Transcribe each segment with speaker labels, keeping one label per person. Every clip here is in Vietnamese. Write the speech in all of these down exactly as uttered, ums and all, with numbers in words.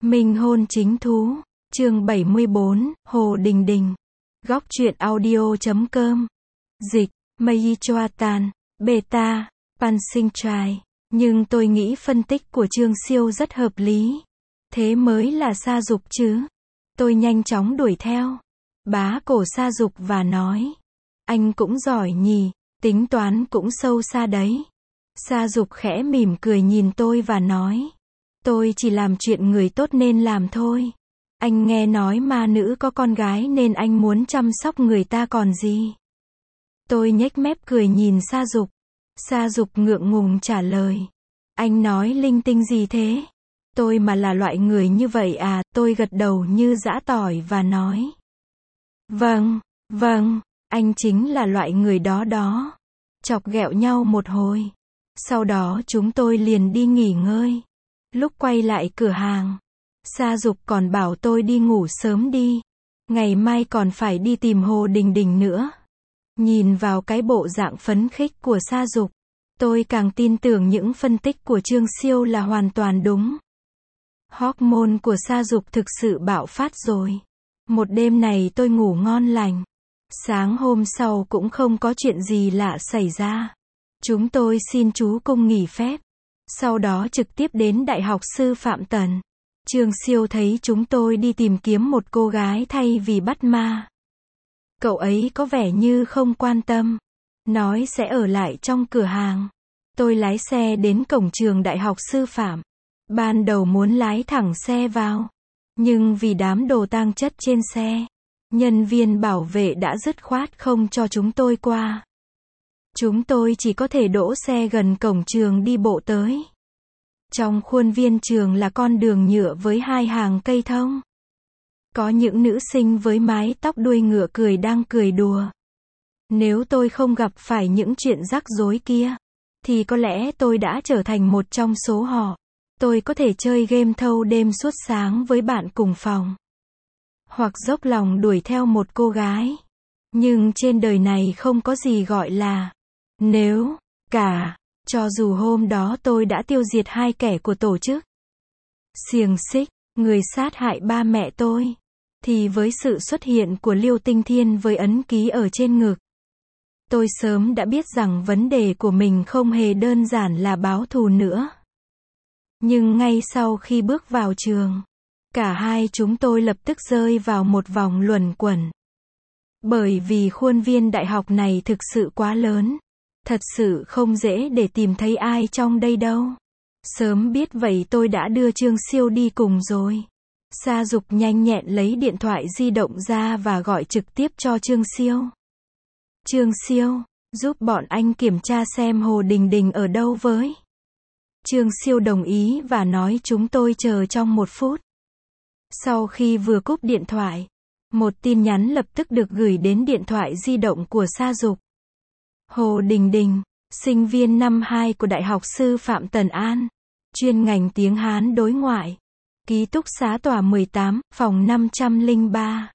Speaker 1: Minh hôn chính thú, chương bảy mươi bốn, Hồ Đình Đình. Góc truyện audio chấm com. Dịch, Mei Choatan, Beta, Pansing Trai. Nhưng tôi nghĩ phân tích của Trương Siêu rất hợp lý. Thế mới là sa dục chứ. Tôi nhanh chóng đuổi theo. Bá cổ sa dục và nói. Anh cũng giỏi nhỉ, tính toán cũng sâu xa đấy. Sa dục khẽ mỉm cười nhìn tôi và nói. Tôi chỉ làm chuyện người tốt nên làm thôi. Anh nghe nói ma nữ có con gái nên anh muốn chăm sóc người ta còn gì. Tôi nhếch mép cười nhìn sa dục. Sa dục ngượng ngùng trả lời. Anh nói linh tinh gì thế? Tôi mà là loại người như vậy à? Tôi gật đầu như giã tỏi và nói. Vâng, vâng, anh chính là loại người đó đó. Chọc ghẹo nhau một hồi. Sau đó chúng tôi liền đi nghỉ ngơi. Lúc quay lại cửa hàng, Sa dục còn bảo tôi đi ngủ sớm đi. Ngày mai còn phải đi tìm Hồ Đình Đình nữa. Nhìn vào cái bộ dạng phấn khích của Sa dục, tôi càng tin tưởng những phân tích của Trương Siêu là hoàn toàn đúng. Hormone của Sa dục thực sự bạo phát rồi. Một đêm này tôi ngủ ngon lành. Sáng hôm sau cũng không có chuyện gì lạ xảy ra. Chúng tôi xin chú cung nghỉ phép. Sau đó trực tiếp đến Đại học Sư Phạm Tần. Trương Siêu thấy chúng tôi đi tìm kiếm một cô gái thay vì bắt ma. Cậu ấy có vẻ như không quan tâm. Nói sẽ ở lại trong cửa hàng. Tôi lái xe đến cổng trường Đại học Sư Phạm. Ban đầu muốn lái thẳng xe vào. Nhưng vì đám đồ tang chất trên xe, nhân viên bảo vệ đã dứt khoát không cho chúng tôi qua. Chúng tôi chỉ có thể đỗ xe gần cổng trường đi bộ tới. Trong khuôn viên trường là con đường nhựa với hai hàng cây thông. Có những nữ sinh với mái tóc đuôi ngựa cười đang cười đùa. Nếu tôi không gặp phải những chuyện rắc rối kia, thì có lẽ tôi đã trở thành một trong số họ. Tôi có thể chơi game thâu đêm suốt sáng với bạn cùng phòng. Hoặc dốc lòng đuổi theo một cô gái. Nhưng trên đời này không có gì gọi là nếu cả. Cho dù hôm đó tôi đã tiêu diệt hai kẻ của tổ chức xiềng xích, người sát hại ba mẹ tôi, thì với sự xuất hiện của Liêu Tinh Thiên với ấn ký ở trên ngực, tôi sớm đã biết rằng vấn đề của mình không hề đơn giản là báo thù nữa. Nhưng ngay sau khi bước vào trường, cả hai chúng tôi lập tức rơi vào một vòng luẩn quẩn. Bởi vì khuôn viên đại học này thực sự quá lớn. Thật sự không dễ để tìm thấy ai trong đây đâu. Sớm biết vậy tôi đã đưa Trương Siêu đi cùng rồi. Sa dục nhanh nhẹn lấy điện thoại di động ra và gọi trực tiếp cho Trương Siêu. Trương Siêu, giúp bọn anh kiểm tra xem Hồ Đình Đình ở đâu với. Trương Siêu đồng ý và nói chúng tôi chờ trong một phút. Sau khi vừa cúp điện thoại, một tin nhắn lập tức được gửi đến điện thoại di động của Sa dục. Hồ Đình Đình, sinh viên năm hai của Đại học Sư Phạm Tần An, chuyên ngành tiếng Hán đối ngoại, ký túc xá tòa mười tám, phòng năm trăm lẻ ba.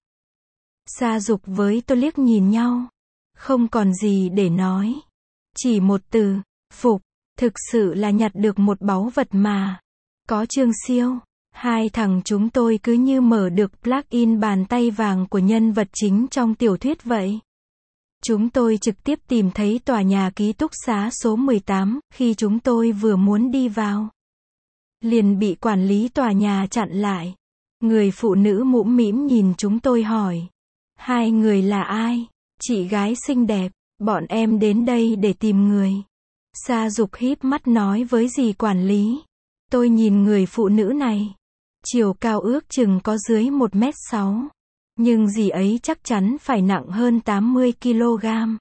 Speaker 1: Sa dục với tôi liếc nhìn nhau, không còn gì để nói. Chỉ một từ, phục, thực sự là nhặt được một báu vật mà. Có Trương Siêu, hai thằng chúng tôi cứ như mở được plug-in bàn tay vàng của nhân vật chính trong tiểu thuyết vậy. Chúng tôi trực tiếp tìm thấy tòa nhà ký túc xá số mười tám, khi chúng tôi vừa muốn đi vào. Liền bị quản lý tòa nhà chặn lại. Người phụ nữ mũm mĩm nhìn chúng tôi hỏi. Hai người là ai? Chị gái xinh đẹp, bọn em đến đây để tìm người. Sa dục híp mắt nói với dì quản lý. Tôi nhìn người phụ nữ này. Chiều cao ước chừng có dưới một mét sáu. Nhưng dì ấy chắc chắn phải nặng hơn tám mươi ki lô gam.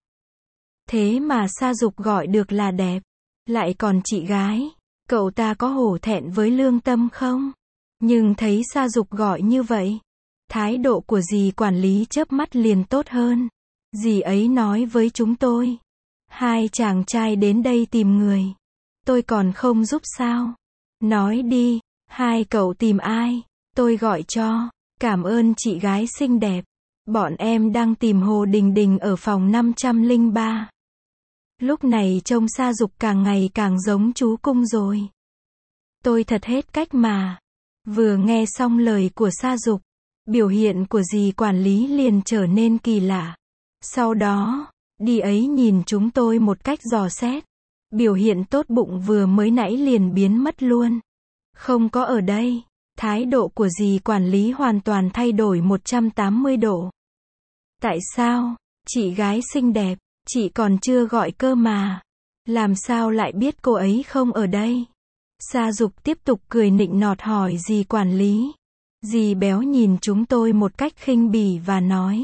Speaker 1: Thế mà Sa dục gọi được là đẹp. Lại còn chị gái. Cậu ta có hổ thẹn với lương tâm không? Nhưng thấy Sa dục gọi như vậy, thái độ của dì quản lý chớp mắt liền tốt hơn. Dì ấy nói với chúng tôi. Hai chàng trai đến đây tìm người. Tôi còn không giúp sao? Nói đi, hai cậu tìm ai? Tôi gọi cho. Cảm ơn chị gái xinh đẹp. Bọn em đang tìm Hồ Đình Đình ở phòng năm trăm lẻ ba. Lúc này trông Sa dục càng ngày càng giống chú Cung rồi. Tôi thật hết cách mà. Vừa nghe xong lời của Sa Dục, biểu hiện của dì quản lý liền trở nên kỳ lạ. Sau đó, đi ấy nhìn chúng tôi một cách dò xét. Biểu hiện tốt bụng vừa mới nãy liền biến mất luôn. Không có ở đây. Thái độ của dì quản lý hoàn toàn thay đổi một trăm tám mươi độ. Tại sao? Chị gái xinh đẹp, chị còn chưa gọi cơ mà. Làm sao lại biết cô ấy không ở đây? Sa Dục tiếp tục cười nịnh nọt hỏi dì quản lý. Dì béo nhìn chúng tôi một cách khinh bỉ và nói.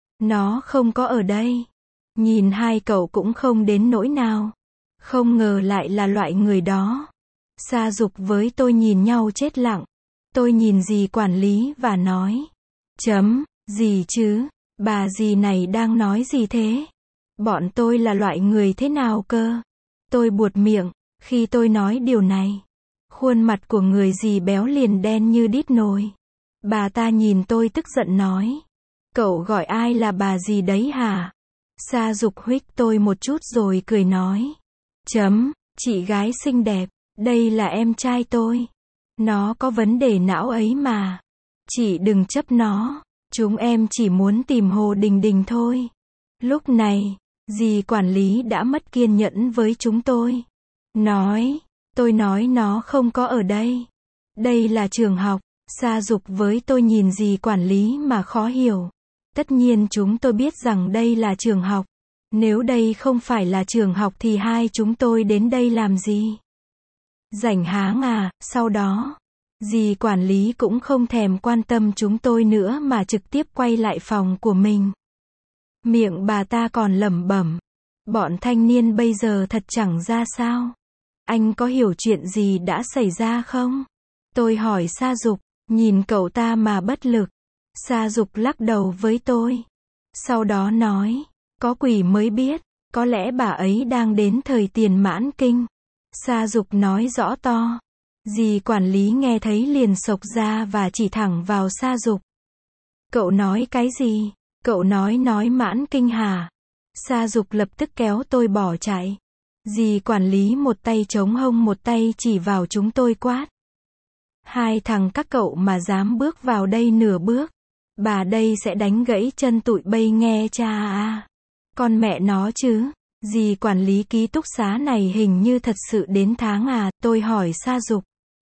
Speaker 1: Nó không có ở đây. Nhìn hai cậu cũng không đến nỗi nào. Không ngờ lại là loại người đó. Sa Dục với tôi nhìn nhau chết lặng. Tôi nhìn dì quản lý và nói. Chấm, gì chứ? Bà dì này đang nói gì thế? Bọn tôi là loại người thế nào cơ? Tôi buột miệng, khi tôi nói điều này. Khuôn mặt của người dì béo liền đen như đít nồi. Bà ta nhìn tôi tức giận nói. Cậu gọi ai là bà dì đấy hả? Sa Dục huých tôi một chút rồi cười nói. Chấm, chị gái xinh đẹp, đây là em trai tôi. Nó có vấn đề não ấy mà. Chị đừng chấp nó. Chúng em chỉ muốn tìm Hồ Đình Đình thôi. Lúc này, dì quản lý đã mất kiên nhẫn với chúng tôi. Nói, tôi nói nó không có ở đây. Đây là trường học. Sa Dục với tôi nhìn dì quản lý mà khó hiểu. Tất nhiên chúng tôi biết rằng đây là trường học. Nếu đây không phải là trường học thì hai chúng tôi đến đây làm gì? Rảnh háng à? Sau đó, dì quản lý cũng không thèm quan tâm chúng tôi nữa mà trực tiếp quay lại phòng của mình. Miệng bà ta còn lẩm bẩm. Bọn thanh niên bây giờ thật chẳng ra sao. Anh có hiểu chuyện gì đã xảy ra không? Tôi hỏi Sa Dục, nhìn cậu ta mà bất lực. Sa Dục lắc đầu với tôi. Sau đó nói, có quỷ mới biết, có lẽ bà ấy đang đến thời tiền mãn kinh. Sa Dục nói rõ to. Dì quản lý nghe thấy liền sộc ra và chỉ thẳng vào Sa Dục. Cậu nói cái gì? Cậu nói nói mãn kinh hả? Sa Dục lập tức kéo tôi bỏ chạy. Dì quản lý một tay chống hông một tay chỉ vào chúng tôi quát. Hai thằng các cậu mà dám bước vào đây nửa bước. Bà đây sẽ đánh gãy chân tụi bay nghe cha à. Con mẹ nó chứ. Dì quản lý ký túc xá này hình như thật sự đến tháng à, tôi hỏi Sa Dục.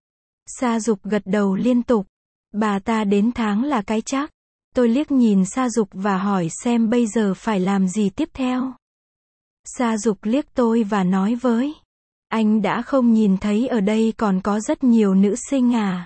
Speaker 1: Sa Dục gật đầu liên tục. Bà ta đến tháng là cái chắc. Tôi liếc nhìn Sa Dục và hỏi xem bây giờ phải làm gì tiếp theo. Sa Dục liếc tôi và nói với. Anh đã không nhìn thấy ở đây còn có rất nhiều nữ sinh à.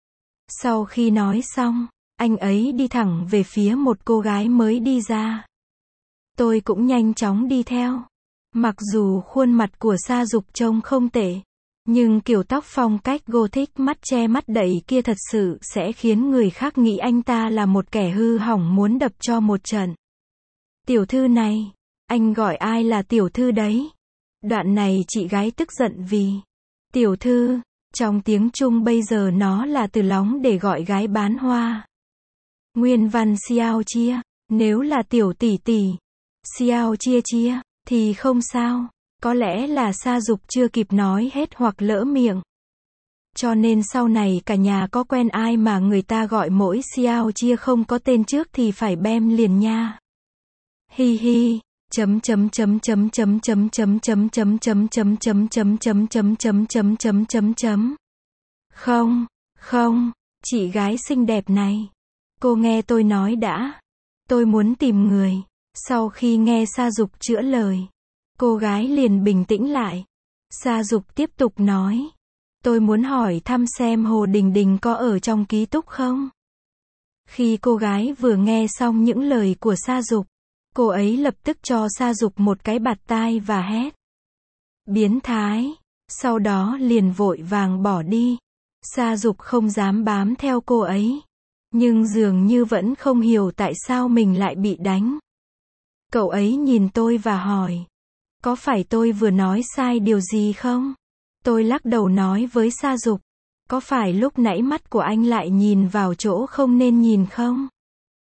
Speaker 1: Sau khi nói xong, anh ấy đi thẳng về phía một cô gái mới đi ra. Tôi cũng nhanh chóng đi theo. Mặc dù khuôn mặt của Sa Dục trông không tệ, nhưng kiểu tóc phong cách gothic mắt che mắt đậy kia thật sự sẽ khiến người khác nghĩ anh ta là một kẻ hư hỏng muốn đập cho một trận. Tiểu thư này, anh gọi ai là tiểu thư đấy? Đoạn này chị gái tức giận vì tiểu thư, trong tiếng Trung bây giờ nó là từ lóng để gọi gái bán hoa. Nguyên văn xiao chia, nếu là tiểu tỷ tỷ, xiao chia chia, thì không sao. Có lẽ là Sa Dục chưa kịp nói hết hoặc lỡ miệng. Cho nên sau này cả nhà có quen ai mà người ta gọi mỗi xiao chia không có tên trước thì phải bem liền nha. Hi hi. Chấm chấm chấm chấm chấm chấm chấm chấm chấm chấm chấm chấm chấm chấm chấm chấm chấm chấm chấm chấm. Không, không, chị gái xinh đẹp này. Cô nghe tôi nói đã. Tôi muốn tìm người. Sau khi nghe Sa Dục chữa lời, cô gái liền bình tĩnh lại. Sa Dục tiếp tục nói. Tôi muốn hỏi thăm xem Hồ Đình Đình có ở trong ký túc không? Khi cô gái vừa nghe xong những lời của Sa Dục, cô ấy lập tức cho Sa Dục một cái bạt tai và hét. Biến thái. Sau đó liền vội vàng bỏ đi. Sa Dục không dám bám theo cô ấy. Nhưng dường như vẫn không hiểu tại sao mình lại bị đánh. Cậu ấy nhìn tôi và hỏi. Có phải tôi vừa nói sai điều gì không? Tôi lắc đầu nói với Sa Dục. Có phải lúc nãy mắt của anh lại nhìn vào chỗ không nên nhìn không?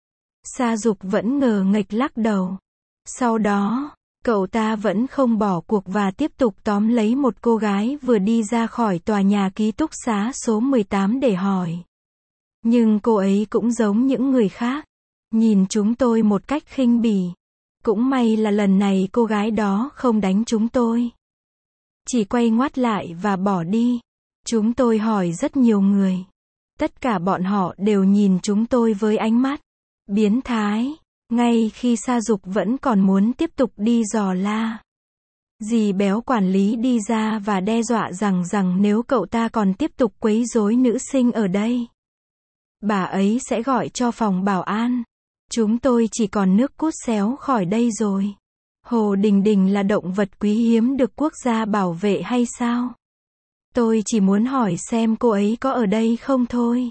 Speaker 1: Sa Dục vẫn ngờ nghệch lắc đầu. Sau đó, cậu ta vẫn không bỏ cuộc và tiếp tục tóm lấy một cô gái vừa đi ra khỏi tòa nhà ký túc xá số mười tám để hỏi. Nhưng cô ấy cũng giống những người khác, nhìn chúng tôi một cách khinh bỉ. Cũng may là lần này cô gái đó không đánh chúng tôi. Chỉ quay ngoắt lại và bỏ đi. Chúng tôi hỏi rất nhiều người. Tất cả bọn họ đều nhìn chúng tôi với ánh mắt biến thái, ngay khi Sa Dục vẫn còn muốn tiếp tục đi dò la. Dì béo quản lý đi ra và đe dọa rằng rằng nếu cậu ta còn tiếp tục quấy rối nữ sinh ở đây, bà ấy sẽ gọi cho phòng bảo an. Chúng tôi chỉ còn nước cút xéo khỏi đây rồi. Hồ Đình Đình là động vật quý hiếm được quốc gia bảo vệ hay sao? Tôi chỉ muốn hỏi xem cô ấy có ở đây không thôi.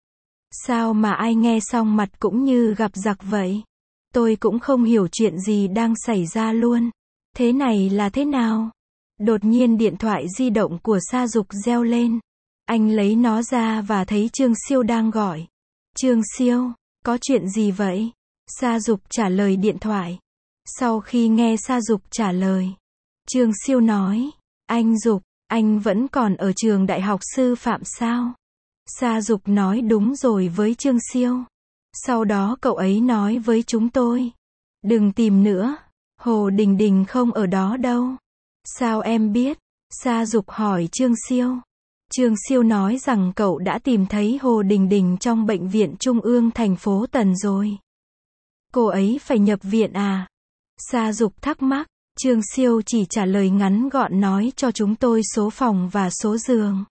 Speaker 1: Sao mà ai nghe xong mặt cũng như gặp giặc vậy? Tôi cũng không hiểu chuyện gì đang xảy ra luôn. Thế này là thế nào? Đột nhiên điện thoại di động của Sa Dục reo lên. Anh lấy nó ra và thấy Trương Siêu đang gọi. Trương Siêu, có chuyện gì vậy? Sa Dục trả lời điện thoại. Sau khi nghe Sa Dục trả lời, Trương Siêu nói, anh Dục, anh vẫn còn ở trường đại học sư phạm sao? Sa Dục nói đúng rồi với Trương Siêu. Sau đó cậu ấy nói với chúng tôi, đừng tìm nữa, Hồ Đình Đình không ở đó đâu. Sao em biết? Sa Dục hỏi Trương Siêu. Trương Siêu nói rằng cậu đã tìm thấy Hồ Đình Đình trong bệnh viện Trung ương thành phố Tần rồi. Cô ấy phải nhập viện à? Sa Dục thắc mắc. Trương Siêu chỉ trả lời ngắn gọn nói cho chúng tôi số phòng và số giường.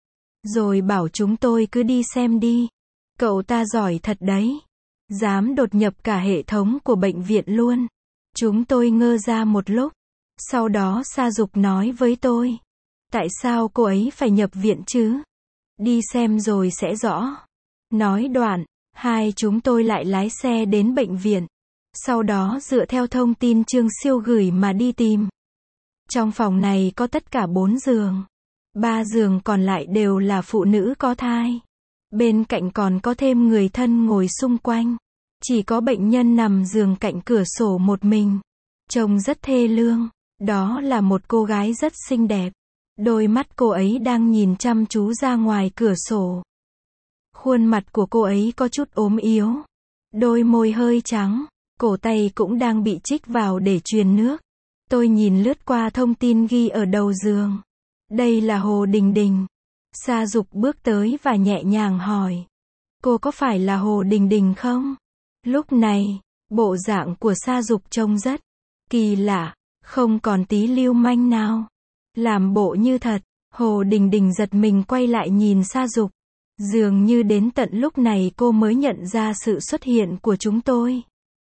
Speaker 1: Rồi bảo chúng tôi cứ đi xem đi. Cậu ta giỏi thật đấy. Dám đột nhập cả hệ thống của bệnh viện luôn. Chúng tôi ngơ ra một lúc. Sau đó Sa Dục nói với tôi. Tại sao cô ấy phải nhập viện chứ? Đi xem rồi sẽ rõ. Nói đoạn, hai chúng tôi lại lái xe đến bệnh viện. Sau đó dựa theo thông tin Trương Siêu gửi mà đi tìm. Trong phòng này có tất cả bốn giường. Ba giường còn lại đều là phụ nữ có thai. Bên cạnh còn có thêm người thân ngồi xung quanh. Chỉ có bệnh nhân nằm giường cạnh cửa sổ một mình. Trông rất thê lương. Đó là một cô gái rất xinh đẹp. Đôi mắt cô ấy đang nhìn chăm chú ra ngoài cửa sổ. Khuôn mặt của cô ấy có chút ốm yếu. Đôi môi hơi trắng. Cổ tay cũng đang bị trích vào để truyền nước. Tôi nhìn lướt qua thông tin ghi ở đầu giường. Đây là Hồ Đình Đình. Sa Dục bước tới và nhẹ nhàng hỏi. Cô có phải là Hồ Đình Đình không? Lúc này, bộ dạng của Sa Dục trông rất kỳ lạ, không còn tí lưu manh nào. Làm bộ như thật, Hồ Đình Đình giật mình quay lại nhìn Sa Dục. Dường như đến tận lúc này cô mới nhận ra sự xuất hiện của chúng tôi.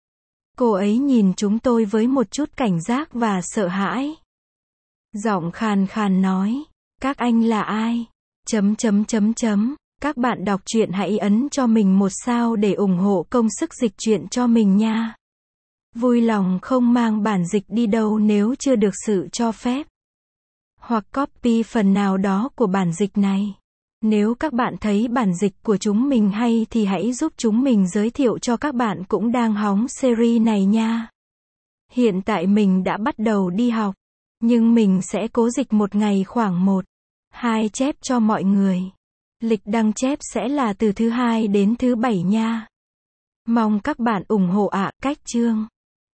Speaker 1: Cô ấy nhìn chúng tôi với một chút cảnh giác và sợ hãi. Giọng khàn khàn nói, các anh là ai? Chấm chấm chấm chấm, các bạn đọc truyện hãy ấn cho mình một sao để ủng hộ công sức dịch truyện cho mình nha. Vui lòng không mang bản dịch đi đâu nếu chưa được sự cho phép. Hoặc copy phần nào đó của bản dịch này. Nếu các bạn thấy bản dịch của chúng mình hay thì hãy giúp chúng mình giới thiệu cho các bạn cũng đang hóng series này nha. Hiện tại mình đã bắt đầu đi học, nhưng mình sẽ cố dịch một ngày khoảng một, hai chép cho mọi người. Lịch đăng chép sẽ là từ thứ hai đến thứ bảy nha. Mong các bạn ủng hộ ạ. Cách chương